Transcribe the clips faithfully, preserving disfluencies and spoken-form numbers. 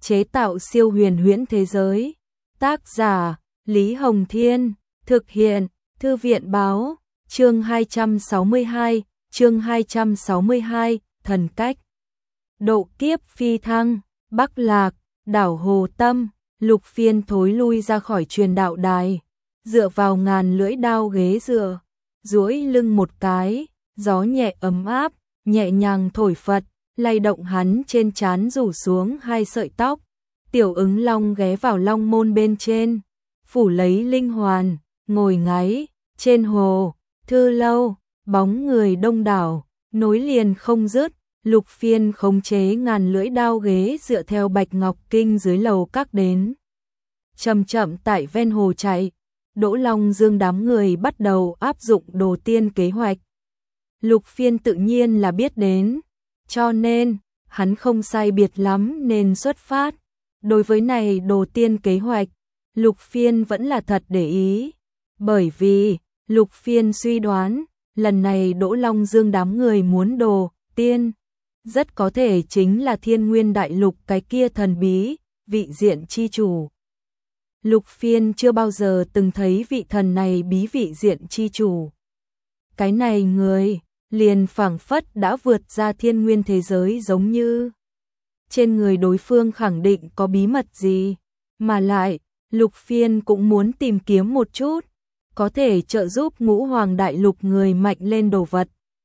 chế tạo siêu huyền huyễn thế giới. Tác giả Lý Hồng Thiên, thực hiện Thư viện Báo, chương hai trăm sáu mươi hai, chương hai trăm sáu mươi hai, thần cách. Độ kiếp phi thăng, Bắc Lạc, đảo Hồ Tâm, Lục Phiên thối lui ra khỏi truyền đạo đài, dựa vào ngàn lưỡi đao ghế dựa, duỗi lưng một cái, gió nhẹ ấm áp, nhẹ nhàng thổi phật, lay động hắn trên trán rủ xuống hai sợi tóc. Tiểu Ứng Long ghé vào long môn bên trên, phủ lấy linh hoàn, ngồi ngáy, trên hồ, thư lâu, bóng người đông đảo, nối liền không dứt. Lục Phiên khống chế ngàn lưỡi đao ghế dựa theo Bạch Ngọc Kinh dưới lầu các đến. Chậm chậm tại ven hồ chạy, Đỗ Long Dương đám người bắt đầu áp dụng đồ tiên kế hoạch. Lục Phiên tự nhiên là biết đến, cho nên, hắn không sai biệt lắm nên xuất phát. Đối với này đồ tiên kế hoạch, Lục Phiên vẫn là thật để ý, bởi vì, Lục Phiên suy đoán, lần này Đỗ Long Dương đám người muốn đồ tiên, rất có thể chính là Thiên Nguyên Đại Lục cái kia thần bí, vị diện chi chủ. Lục Phiên chưa bao giờ từng thấy vị thần này bí vị diện chi chủ. Cái này người, liền phảng phất đã vượt ra thiên nguyên thế giới giống như. Trên người đối phương khẳng định có bí mật gì, mà lại, Lục Phiên cũng muốn tìm kiếm một chút, có thể trợ giúp Ngũ Hoàng Đại Lục người mạnh lên đồ vật.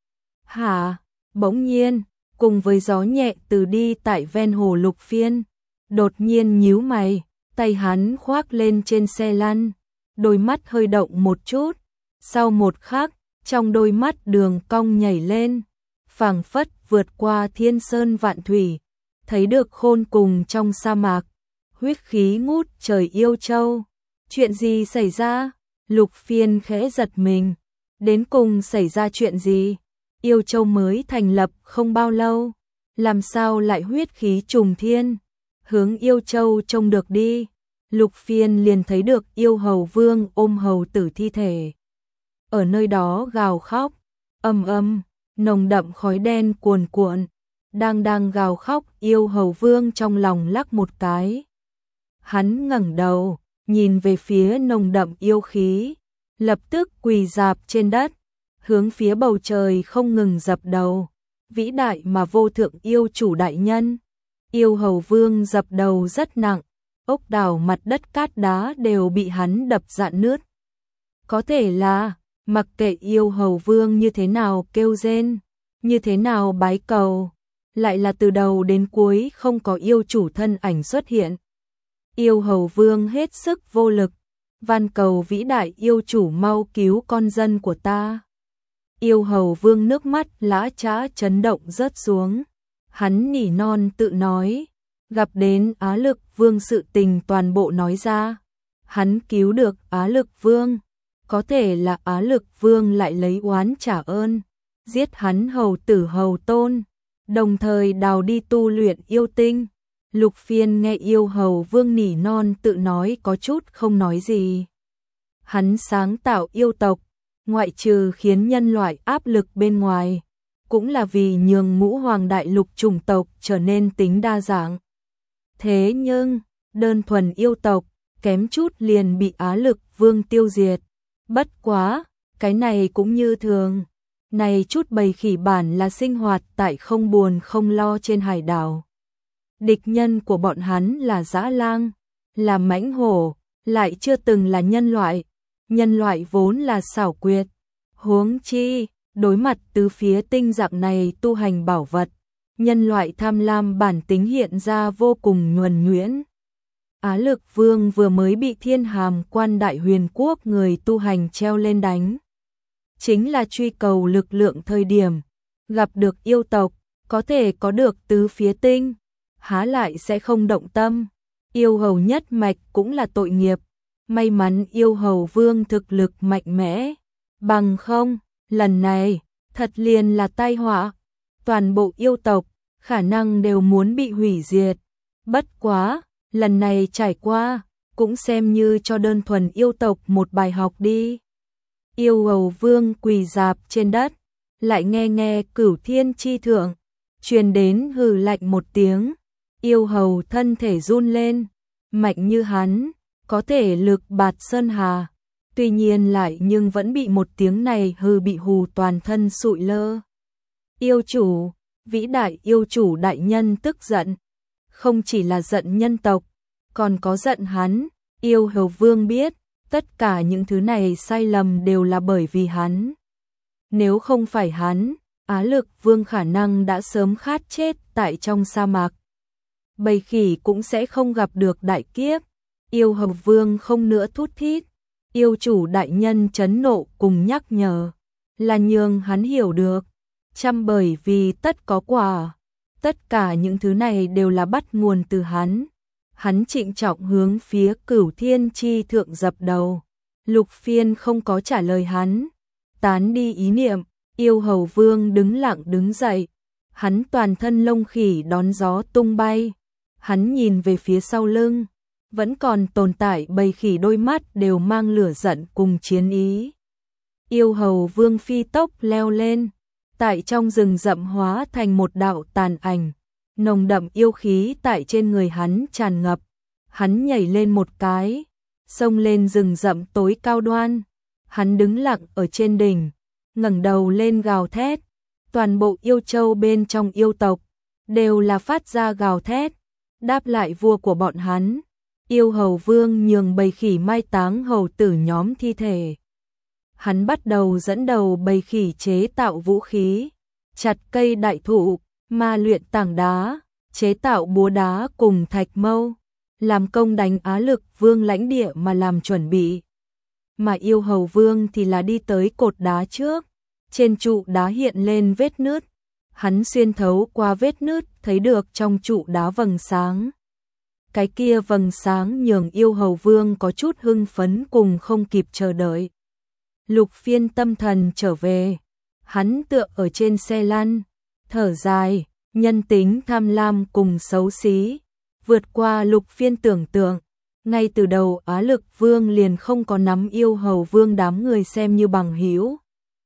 Hả, bỗng nhiên, cùng với gió nhẹ từ đi tại ven hồ, Lục Phiên đột nhiên nhíu mày, tay hắn khoác lên trên xe lăn, đôi mắt hơi động một chút, sau một khắc, trong đôi mắt đường cong nhảy lên, phảng phất vượt qua thiên sơn vạn thủy, thấy được khôn cùng trong sa mạc, huyết khí ngút trời yêu châu. Chuyện gì xảy ra? Lục Phiên khẽ giật mình, đến cùng xảy ra chuyện gì? Yêu châu mới thành lập không bao lâu, làm sao lại huyết khí trùng thiên? Hướng yêu châu trông được đi, Lục Phiên liền thấy được yêu hầu vương ôm hầu tử thi thể. Ở nơi đó gào khóc, âm âm, nồng đậm khói đen cuồn cuộn, đang đang gào khóc. Yêu hầu vương trong lòng lắc một cái. Hắn ngẩng đầu, nhìn về phía nồng đậm yêu khí, lập tức quỳ rạp trên đất, hướng phía bầu trời không ngừng dập đầu. Vĩ đại mà vô thượng yêu chủ đại nhân. Yêu hầu vương dập đầu rất nặng, ốc đảo mặt đất cát đá đều bị hắn đập rạn nứt. Có thể là, mặc kệ yêu hầu vương như thế nào kêu rên, như thế nào bái cầu, lại là từ đầu đến cuối không có yêu chủ thân ảnh xuất hiện. Yêu hầu vương hết sức vô lực, van cầu vĩ đại yêu chủ mau cứu con dân của ta. Yêu hầu vương nước mắt lã chã chấn động rớt xuống, hắn nỉ non tự nói, gặp đến Á Lực Vương sự tình toàn bộ nói ra. Hắn cứu được Á Lực Vương, có thể là Á Lực Vương lại lấy oán trả ơn, giết hắn hầu tử hầu tôn, đồng thời đào đi tu luyện yêu tinh. Lục Phiên nghe yêu hầu vương nỉ non tự nói có chút không nói gì. Hắn sáng tạo yêu tộc, ngoại trừ khiến nhân loại áp lực bên ngoài, cũng là vì nhường Ngũ Hoàng Đại Lục chủng tộc trở nên tính đa dạng. Thế nhưng, đơn thuần yêu tộc, kém chút liền bị Á Lực Vương tiêu diệt. Bất quá, cái này cũng như thường. Này chút bầy khỉ bản là sinh hoạt tại không buồn không lo trên hải đảo. Địch nhân của bọn hắn là dã lang, là mãnh hổ, lại chưa từng là nhân loại. Nhân loại vốn là xảo quyệt. Huống chi, đối mặt từ phía tinh dạng này tu hành bảo vật, nhân loại tham lam bản tính hiện ra vô cùng nhuần nhuyễn. Á Lực Vương vừa mới bị Thiên Hàm Quan Đại Huyền Quốc người tu hành treo lên đánh. Chính là truy cầu lực lượng thời điểm, gặp được yêu tộc, có thể có được tứ phía tinh, há lại sẽ không động tâm. Yêu hầu nhất mạch cũng là tội nghiệp, may mắn yêu hầu vương thực lực mạnh mẽ, bằng không, lần này, thật liền là tai họa. Toàn bộ yêu tộc, khả năng đều muốn bị hủy diệt. Bất quá, lần này trải qua, cũng xem như cho đơn thuần yêu tộc một bài học đi. Yêu hầu vương quỳ rạp trên đất, lại nghe nghe Cửu Thiên Chi Thượng truyền đến hừ lạnh một tiếng. Yêu hầu thân thể run lên, mạnh như hắn, có thể lực bạt sơn hà, tuy nhiên lại nhưng vẫn bị một tiếng này hừ bị hù toàn thân sụi lơ. Yêu chủ, vĩ đại yêu chủ đại nhân tức giận, không chỉ là giận nhân tộc, còn có giận hắn. Yêu hầu vương biết, tất cả những thứ này sai lầm đều là bởi vì hắn. Nếu không phải hắn, Á Lực Vương khả năng đã sớm khát chết tại trong sa mạc. Bầy khỉ cũng sẽ không gặp được đại kiếp. Yêu hầu vương không nữa thút thít. Yêu chủ đại nhân chấn nộ cùng nhắc nhở, là nhường hắn hiểu được. Chăm bởi vì tất có quả. Tất cả những thứ này đều là bắt nguồn từ hắn. Hắn trịnh trọng hướng phía Cửu Thiên Chi Thượng dập đầu. Lục Phiên không có trả lời hắn. Tán đi ý niệm, yêu hầu vương đứng lặng đứng dậy. Hắn toàn thân lông khỉ đón gió tung bay. Hắn nhìn về phía sau lưng. Vẫn còn tồn tại bầy khỉ đôi mắt đều mang lửa giận cùng chiến ý. Yêu hầu vương phi tốc leo lên. Tại trong rừng rậm hóa thành một đạo tàn ảnh. Nồng đậm yêu khí tại trên người hắn tràn ngập. Hắn nhảy lên một cái, xông lên rừng rậm tối cao đoan. Hắn đứng lặng ở trên đỉnh, ngẩng đầu lên gào thét. Toàn bộ yêu châu bên trong yêu tộc đều là phát ra gào thét, đáp lại vua của bọn hắn. Yêu hầu vương nhường bầy khỉ mai táng hầu tử nhóm thi thể. Hắn bắt đầu dẫn đầu bầy khỉ chế tạo vũ khí, chặt cây đại thụ, ma luyện tảng đá, chế tạo búa đá cùng thạch mâu, làm công đánh Á Lực Vương lãnh địa mà làm chuẩn bị. Mà yêu hầu vương thì là đi tới cột đá trước, trên trụ đá hiện lên vết nứt. Hắn xuyên thấu qua vết nứt thấy được trong trụ đá vầng sáng. Cái kia vầng sáng nhường yêu hầu vương có chút hưng phấn cùng không kịp chờ đợi. Lục Phiên tâm thần trở về, hắn tựa ở trên xe lăn, thở dài, nhân tính tham lam cùng xấu xí, vượt qua Lục Phiên tưởng tượng. Ngay từ đầu Á Lực Vương liền không có nắm yêu hầu vương đám người xem như bằng hữu.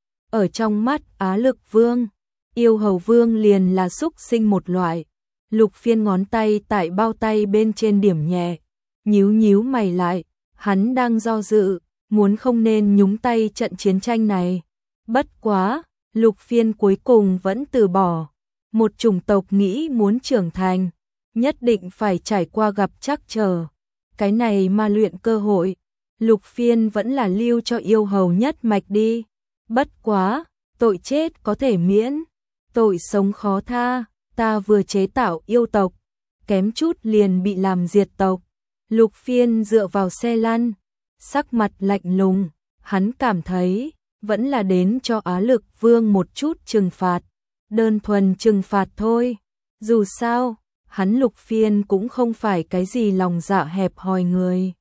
Ở trong mắt Á Lực Vương, yêu hầu vương liền là xúc sinh một loại. Lục Phiên ngón tay tại bao tay bên trên điểm nhẹ, nhíu nhíu mày lại, hắn đang do dự, muốn không nên nhúng tay trận chiến tranh này. Bất quá, Lục Phiên cuối cùng vẫn từ bỏ. Một chủng tộc nghĩ muốn trưởng thành, nhất định phải trải qua gặp trắc trở. Cái này mà luyện cơ hội, Lục Phiên vẫn là lưu cho yêu hầu nhất mạch đi. Bất quá, tội chết có thể miễn, tội sống khó tha. Ta vừa chế tạo yêu tộc, kém chút liền bị làm diệt tộc. Lục Phiên dựa vào xe lăn, sắc mặt lạnh lùng, hắn cảm thấy vẫn là đến cho Á Lực Vương một chút trừng phạt, đơn thuần trừng phạt thôi. Dù sao, hắn Lục Phiên cũng không phải cái gì lòng dạ hẹp hòi người.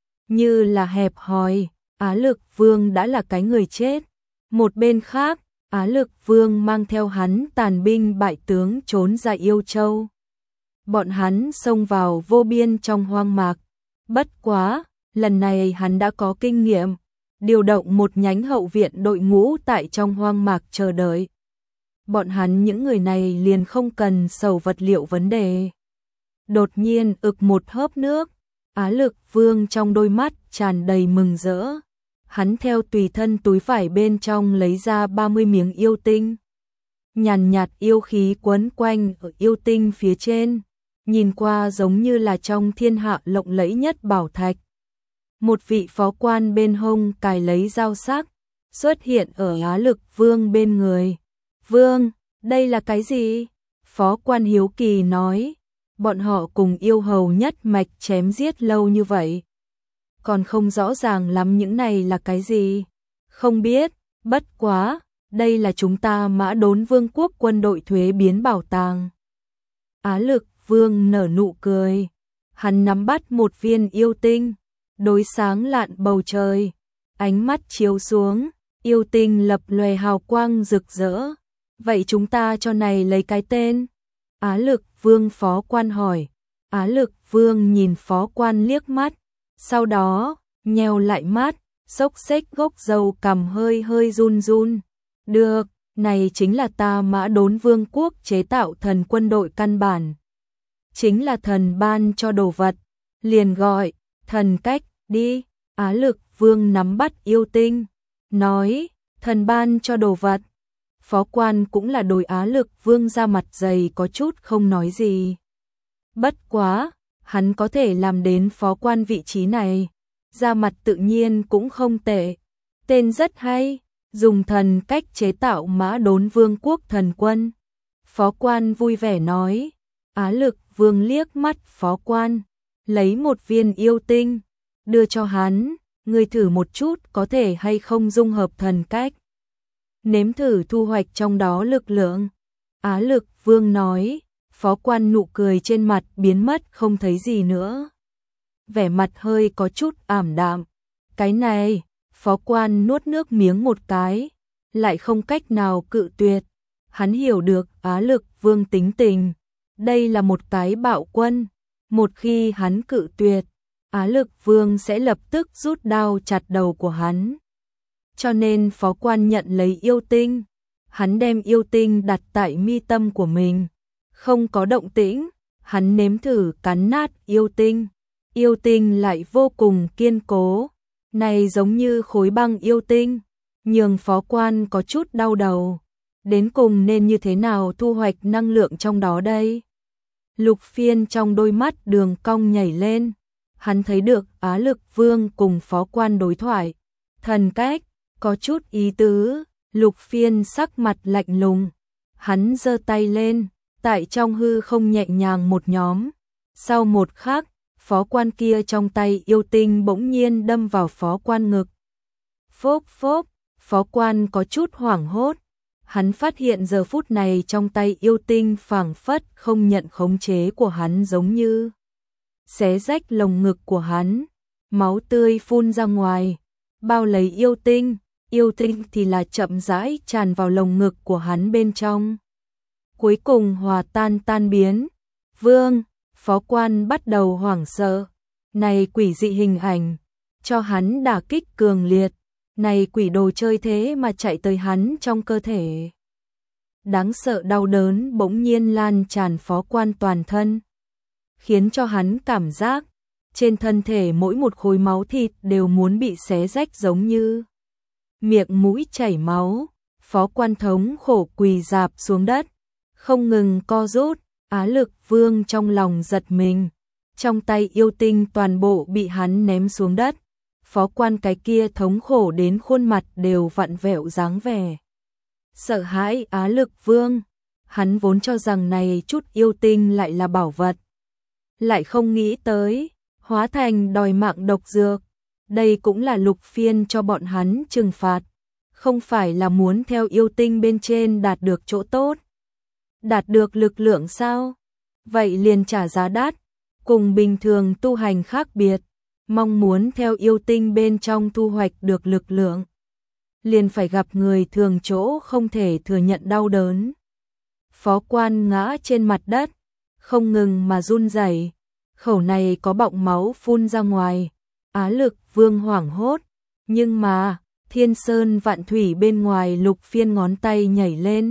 Như là hẹp hòi, Á Lực Vương đã là cái người chết. Một bên khác, Á Lực Vương mang theo hắn tàn binh bại tướng trốn ra Yêu Châu. Bọn hắn xông vào vô biên trong hoang mạc. Bất quá, lần này hắn đã có kinh nghiệm, điều động một nhánh hậu viện đội ngũ tại trong hoang mạc chờ đợi. Bọn hắn những người này liền không cần sầu vật liệu vấn đề. Đột nhiên ực một hớp nước, Á Lực Vương trong đôi mắt tràn đầy mừng rỡ. Hắn theo tùy thân túi vải bên trong lấy ra ba mươi miếng yêu tinh. Nhàn nhạt yêu khí quấn quanh ở yêu tinh phía trên, nhìn qua giống như là trong thiên hạ lộng lẫy nhất bảo thạch. Một vị phó quan bên hông cài lấy dao sắc, xuất hiện ở Á Lực Vương bên người. Vương, đây là cái gì? Phó quan hiếu kỳ nói, bọn họ cùng yêu hầu nhất mạch chém giết lâu như vậy. Còn không rõ ràng lắm những này là cái gì. Không biết, bất quá, đây là chúng ta Mã Đốn Vương quốc quân đội thuế biến bảo tàng. Á Lực Vương nở nụ cười, hắn nắm bắt một viên yêu tinh, đối sáng lạn bầu trời, ánh mắt chiếu xuống, yêu tinh lập lòe hào quang rực rỡ. Vậy chúng ta cho này lấy cái tên? Á Lực Vương phó quan hỏi. Á Lực Vương nhìn phó quan liếc mắt, sau đó, nheo lại mắt, xốc xếch gốc râu cằm hơi hơi run run. Được, này chính là ta Mã Đốn Vương quốc chế tạo thần quân đội căn bản. chính là thần ban cho đồ vật, liền gọi thần cách đi. Á Lực Vương nắm bắt yêu tinh, nói, thần ban cho đồ vật. Phó Quan cũng là đối Á Lực Vương ra mặt dày có chút không nói gì. Bất quá, hắn có thể làm đến Phó Quan vị trí này, ra mặt tự nhiên cũng không tệ. Tên rất hay, dùng thần cách chế tạo Mã Đốn Vương quốc thần quân. Phó Quan vui vẻ nói. Á Lực Vương liếc mắt Phó Quan, lấy một viên yêu tinh, đưa cho hắn, ngươi thử một chút có thể hay không dung hợp thần cách. Nếm thử thu hoạch trong đó lực lượng. Á Lực Vương nói. Phó Quan nụ cười trên mặt biến mất không thấy gì nữa. Vẻ mặt hơi có chút ảm đạm. Cái này, Phó Quan nuốt nước miếng một cái, lại không cách nào cự tuyệt. Hắn hiểu được Á Lực Vương tính tình. Đây là một cái bạo quân. Một khi hắn cự tuyệt, Á Lực Vương sẽ lập tức rút đao chặt đầu của hắn. Cho nên Phó Quan nhận lấy yêu tinh. Hắn đem yêu tinh đặt tại mi tâm của mình. Không có động tĩnh, hắn nếm thử cắn nát yêu tinh. Yêu tinh lại vô cùng kiên cố. Này giống như khối băng yêu tinh, nhường Phó Quan có chút đau đầu. Đến cùng nên như thế nào thu hoạch năng lượng trong đó đây? Lục Phiên trong đôi mắt đường cong nhảy lên. Hắn thấy được Á Lực Vương cùng Phó Quan đối thoại. Thần cách, có chút ý tứ. Lục Phiên sắc mặt lạnh lùng. Hắn giơ tay lên, tại trong hư không nhẹ nhàng một nhóm. Sau một khắc, Phó Quan kia trong tay yêu tinh bỗng nhiên đâm vào Phó Quan ngực. Phốp phốp, Phó Quan có chút hoảng hốt. Hắn phát hiện giờ phút này trong tay yêu tinh phảng phất không nhận khống chế của hắn, giống như xé rách lồng ngực của hắn. Máu tươi phun ra ngoài, bao lấy yêu tinh. Yêu tinh thì là chậm rãi tràn vào lồng ngực của hắn bên trong. Cuối cùng hòa tan tan biến. Vương, Phó Quan bắt đầu hoảng sợ. Này quỷ dị hình ảnh, cho hắn đả kích cường liệt. Này quỷ đồ chơi thế mà chạy tới hắn trong cơ thể. Đáng sợ đau đớn bỗng nhiên lan tràn Phó Quan toàn thân, khiến cho hắn cảm giác trên thân thể mỗi một khối máu thịt đều muốn bị xé rách, giống như miệng mũi chảy máu. Phó Quan thống khổ quỳ rạp xuống đất, không ngừng co rút. Á Lực Vương trong lòng giật mình, trong tay yêu tinh toàn bộ bị hắn ném xuống đất. Phó Quan cái kia thống khổ đến khuôn mặt đều vặn vẹo dáng vẻ sợ hãi Á Lực Vương. Hắn vốn cho rằng này chút yêu tinh lại là bảo vật, lại không nghĩ tới hóa thành đòi mạng độc dược. Đây cũng là Lục Phiên cho bọn hắn trừng phạt, không phải là muốn theo yêu tinh bên trên đạt được chỗ tốt, đạt được lực lượng sao? Vậy liền trả giá đắt, cùng bình thường tu hành khác biệt. Mong muốn theo yêu tinh bên trong thu hoạch được lực lượng, liền phải gặp người thường chỗ không thể thừa nhận đau đớn. Phó Quan ngã trên mặt đất, không ngừng mà run rẩy, khẩu này có bọng máu phun ra ngoài. Á Lực Vương hoảng hốt, nhưng mà thiên sơn vạn thủy bên ngoài Lục Phiên ngón tay nhảy lên,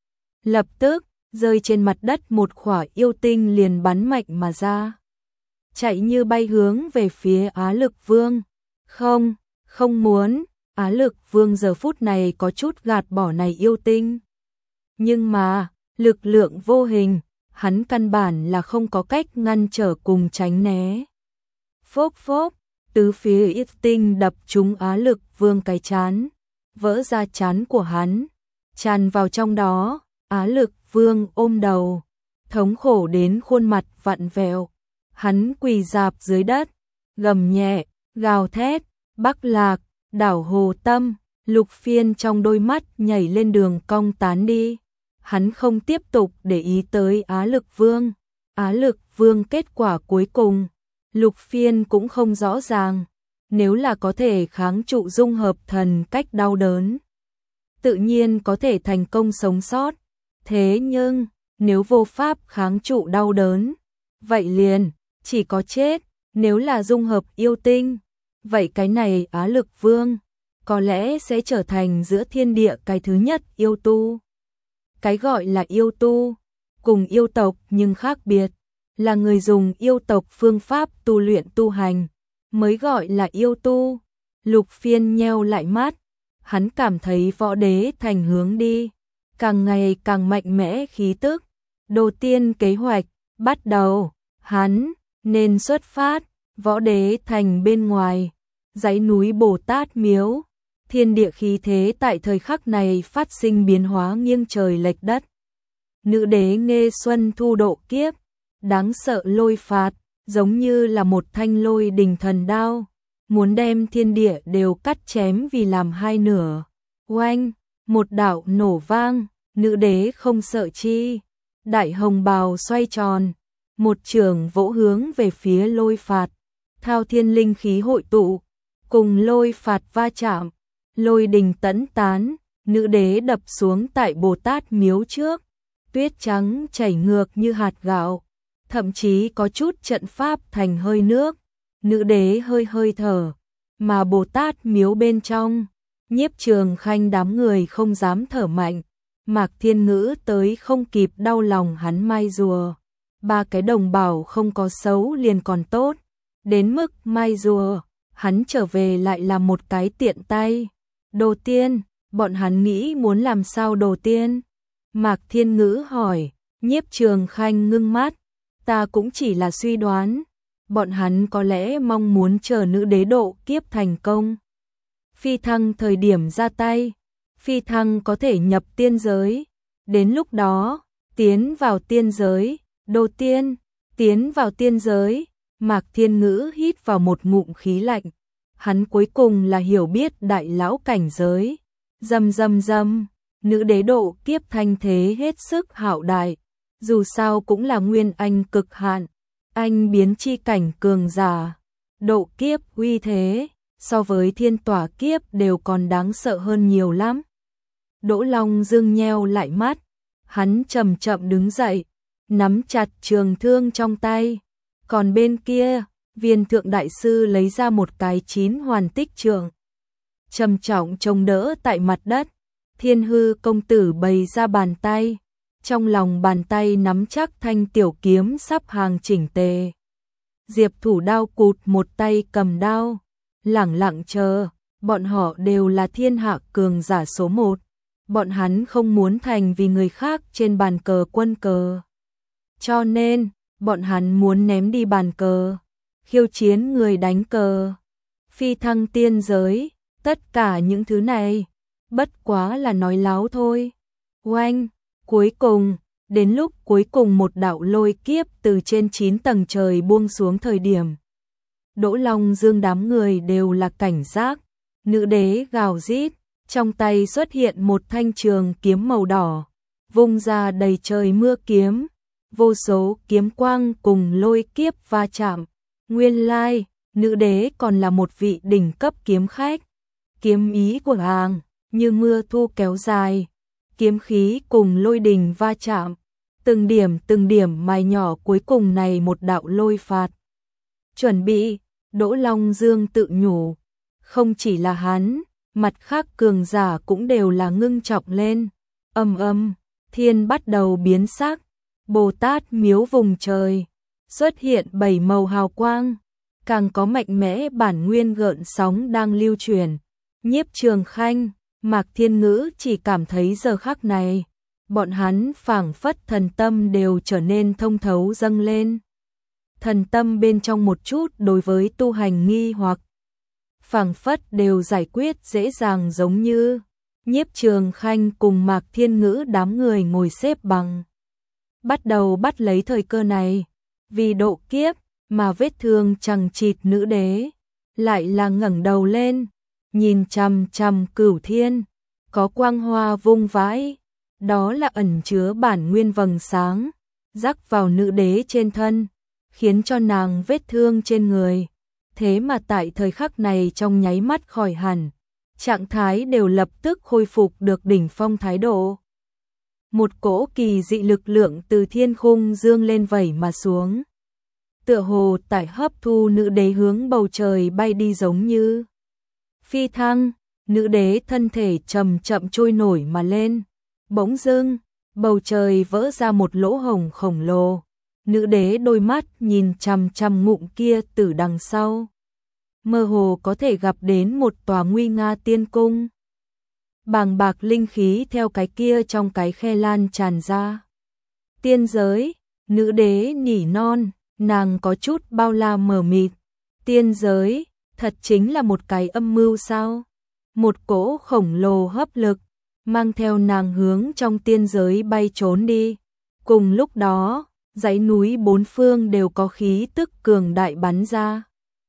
lập tức rơi trên mặt đất một khỏa yêu tinh liền bắn mạnh mà ra, chạy như bay hướng về phía Á Lực Vương. Không, không muốn. Á Lực Vương giờ phút này có chút gạt bỏ này yêu tinh, nhưng mà lực lượng vô hình, hắn căn bản là không có cách ngăn trở cùng tránh né. Phốp phốp, tứ phía yêu tinh đập trúng Á Lực Vương cái trán, vỡ ra trán của hắn, tràn vào trong đó. Á Lực Vương ôm đầu, thống khổ đến khuôn mặt vặn vẹo. Hắn quỳ rạp dưới đất, gầm nhẹ, gào thét. Bắc Lạc, đảo Hồ Tâm. Lục Phiên trong đôi mắt nhảy lên đường cong tán đi. Hắn không tiếp tục để ý tới Á Lực Vương. Á Lực Vương kết quả cuối cùng, Lục Phiên cũng không rõ ràng. Nếu là có thể kháng trụ dung hợp thần cách đau đớn, tự nhiên có thể thành công sống sót. Thế nhưng, nếu vô pháp kháng trụ đau đớn, vậy liền chỉ có chết. Nếu là dung hợp yêu tinh, vậy cái này Á Lực Vương có lẽ sẽ trở thành giữa thiên địa cái thứ nhất yêu tu. Cái gọi là yêu tu, cùng yêu tộc nhưng khác biệt. là người dùng yêu tộc phương pháp tu luyện tu hành, mới gọi là yêu tu. Lục Phiên nheo lại mắt, hắn cảm thấy võ đế thành hướng đi càng ngày càng mạnh mẽ khí tức. Đầu tiên kế hoạch bắt đầu, hắn nên xuất phát võ đế thành bên ngoài dãy núi Bồ Tát Miếu. Thiên địa khí thế tại thời khắc này phát sinh biến hóa nghiêng trời lệch đất. Nữ đế Nghê Xuân thu độ kiếp, đáng sợ lôi phạt, giống như là một thanh lôi đình thần đao, muốn đem thiên địa đều cắt chém vì làm hai nửa. Oanh, một đạo nổ vang, nữ đế không sợ chi, đại hồng bào xoay tròn, một trường vỗ hướng về phía lôi phạt, thao thiên linh khí hội tụ, cùng lôi phạt va chạm, lôi đình tấn tán, nữ đế đập xuống tại Bồ Tát Miếu trước, tuyết trắng chảy ngược như hạt gạo, thậm chí có chút trận pháp thành hơi nước, nữ đế hơi hơi thở, mà Bồ Tát Miếu bên trong, Nhiếp Trường Khanh đám người không dám thở mạnh, Mạc Thiên Ngữ tới không kịp đau lòng hắn mai rùa, ba cái đồng bảo không có xấu liền còn tốt, đến mức mai rùa, hắn trở về lại là một cái tiện tay. Đồ Tiên, bọn hắn nghĩ muốn làm sao Đồ Tiên? Mạc Thiên Ngữ hỏi, Nhiếp Trường Khanh ngưng mắt, ta cũng chỉ là suy đoán, bọn hắn có lẽ mong muốn chờ nữ đế độ kiếp thành công. Phi thăng thời điểm ra tay, phi thăng có thể nhập tiên giới, đến lúc đó, tiến vào tiên giới, Đồ Tiên, tiến vào tiên giới, Mạc Thiên Ngữ hít vào một ngụm khí lạnh, hắn cuối cùng là hiểu biết đại lão cảnh giới, dầm dầm dầm, nữ đế độ kiếp thanh thế hết sức hạo đại, dù sao cũng là nguyên anh cực hạn, anh biến chi cảnh cường giả, độ kiếp uy thế, so với thiên tỏa kiếp đều còn đáng sợ hơn nhiều lắm. Đỗ Long Dương nheo lại mắt, hắn chậm chậm đứng dậy, nắm chặt trường thương trong tay, còn bên kia, Viên Thượng Đại Sư lấy ra một cái chín hoàn tích trượng, trầm trọng chống đỡ tại mặt đất. Thiên Hư công tử bày ra bàn tay, trong lòng bàn tay nắm chắc thanh tiểu kiếm sắp hàng chỉnh tề. Diệp Thủ Đao cụt một tay cầm đao, lẳng lặng chờ, bọn họ đều là thiên hạ cường giả số một, bọn hắn không muốn thành vì người khác trên bàn cờ quân cờ. Cho nên, bọn hắn muốn ném đi bàn cờ, khiêu chiến người đánh cờ, phi thăng tiên giới, tất cả những thứ này, bất quá là nói láo thôi. Oanh, cuối cùng, đến lúc cuối cùng một đạo lôi kiếp từ trên chín tầng trời buông xuống thời điểm. Đỗ Long Dương đám người đều là cảnh giác, nữ đế gào rít, trong tay xuất hiện một thanh trường kiếm màu đỏ, vung ra đầy trời mưa kiếm, vô số kiếm quang cùng lôi kiếp va chạm. Nguyên lai, nữ đế còn là một vị đỉnh cấp kiếm khách, kiếm ý của nàng như mưa thu kéo dài, kiếm khí cùng lôi đình va chạm, từng điểm từng điểm mài nhỏ cuối cùng này một đạo lôi phạt. Chuẩn bị, Đỗ Long Dương tự nhủ, không chỉ là hắn, mặt khác cường giả cũng đều là ngưng trọng lên. Âm âm, thiên bắt đầu biến sắc, Bồ Tát Miếu vùng trời, xuất hiện bảy màu hào quang, càng có mạnh mẽ bản nguyên gợn sóng đang lưu truyền. Nhiếp Trường Khanh, Mạc Thiên Ngữ chỉ cảm thấy giờ khắc này, bọn hắn phảng phất thần tâm đều trở nên thông thấu dâng lên. Thần tâm bên trong một chút đối với tu hành nghi hoặc, phảng phất đều giải quyết dễ dàng giống như. Nhiếp Trường Khanh cùng Mạc Thiên Ngữ đám người ngồi xếp bằng, bắt đầu bắt lấy thời cơ này, vì độ kiếp mà vết thương chằng chịt nữ đế, lại là ngẩng đầu lên, nhìn chằm chằm Cửu Thiên, có quang hoa vung vãi, đó là ẩn chứa bản nguyên vầng sáng, rắc vào nữ đế trên thân, khiến cho nàng vết thương trên người, thế mà tại thời khắc này trong nháy mắt khỏi hẳn, trạng thái đều lập tức khôi phục được đỉnh phong thái độ. Một cỗ kỳ dị lực lượng từ thiên khung dương lên vẩy mà xuống, tựa hồ tại hấp thu nữ đế hướng bầu trời bay đi giống như phi thăng, nữ đế thân thể chậm chậm trôi nổi mà lên, bỗng dưng, bầu trời vỡ ra một lỗ hổng khổng lồ, Nữ đế đôi mắt nhìn chằm chằm ngụm kia từ đằng sau. Mơ hồ có thể gặp đến một tòa nguy nga tiên cung. Bàng bạc linh khí theo cái kia trong cái khe lan tràn ra. Tiên giới, nữ đế nỉ non, nàng có chút bao la mờ mịt. Tiên giới, thật chính là một cái âm mưu sao? Một cỗ khổng lồ hấp lực, mang theo nàng hướng trong tiên giới bay trốn đi. Cùng lúc đó, dãy núi bốn phương đều có khí tức cường đại bắn ra.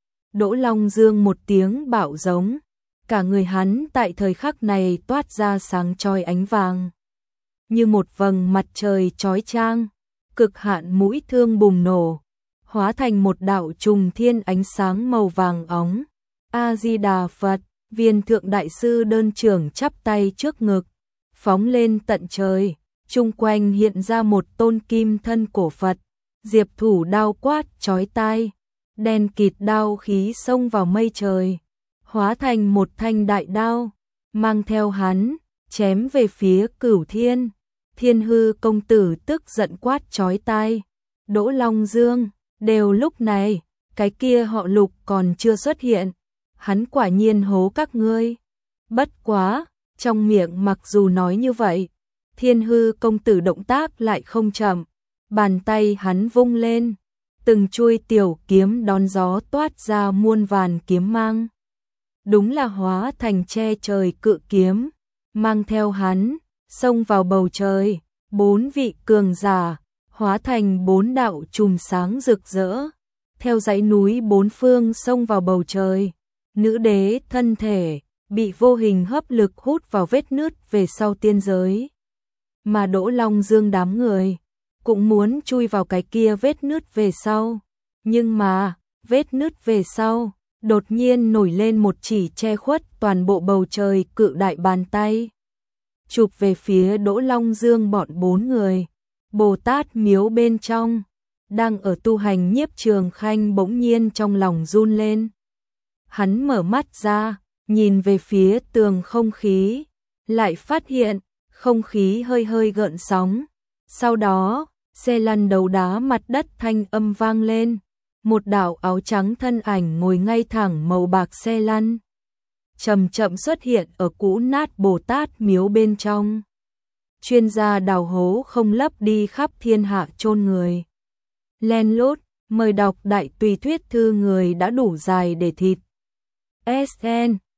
Đỗ Long Dương một tiếng bạo giống, cả người hắn tại thời khắc này toát ra sáng chói ánh vàng. Như một vầng mặt trời chói chang, cực hạn mũi thương bùng nổ, hóa thành một đạo trùng thiên ánh sáng màu vàng óng. A-di-đà Phật, Viên Thượng Đại Sư đơn trưởng chắp tay trước ngực, phóng lên tận trời, chung quanh hiện ra một tôn kim thân cổ Phật, diệp thủ đao quát chói tai, đen kịt đao khí xông vào mây trời, hóa thành một thanh đại đao, mang theo hắn, chém về phía Cửu Thiên. Thiên Hư công tử tức giận quát chói tai, Đỗ Long Dương, đều lúc này, cái kia họ Lục còn chưa xuất hiện, hắn quả nhiên hố các ngươi. Bất quá, trong miệng mặc dù nói như vậy, Thiên Hư công tử động tác lại không chậm, bàn tay hắn vung lên, từng chuôi tiểu kiếm đón gió toát ra muôn vàn kiếm mang. Đúng là hóa thành che trời cự kiếm, mang theo hắn, xông vào bầu trời, bốn vị cường giả, hóa thành bốn đạo chùm sáng rực rỡ, theo dãy núi bốn phương xông vào bầu trời. Nữ đế thân thể bị vô hình hấp lực hút vào vết nứt về sau tiên giới. Mà Đỗ Long Dương đám người cũng muốn chui vào cái kia vết nứt về sau. Nhưng mà, vết nứt về sau, đột nhiên nổi lên một chỉ che khuất toàn bộ bầu trời cự đại bàn tay. Chụp về phía Đỗ Long Dương bọn bốn người. Bồ Tát miếu bên trong, đang ở tu hành Nhiếp Trường Khanh bỗng nhiên trong lòng run lên. Hắn mở mắt ra, nhìn về phía tường không khí, lại phát hiện, không khí hơi hơi gợn sóng. Sau đó, xe lăn đấu đá mặt đất thanh âm vang lên. Một đạo áo trắng thân ảnh ngồi ngay thẳng màu bạc xe lăn, chậm chậm xuất hiện ở cũ nát Bồ Tát miếu bên trong. Chuyên gia đào hố không lấp đi khắp thiên hạ chôn người. Len lút, mời đọc đại tùy thuyết thư người đã đủ dài để thịt. ét en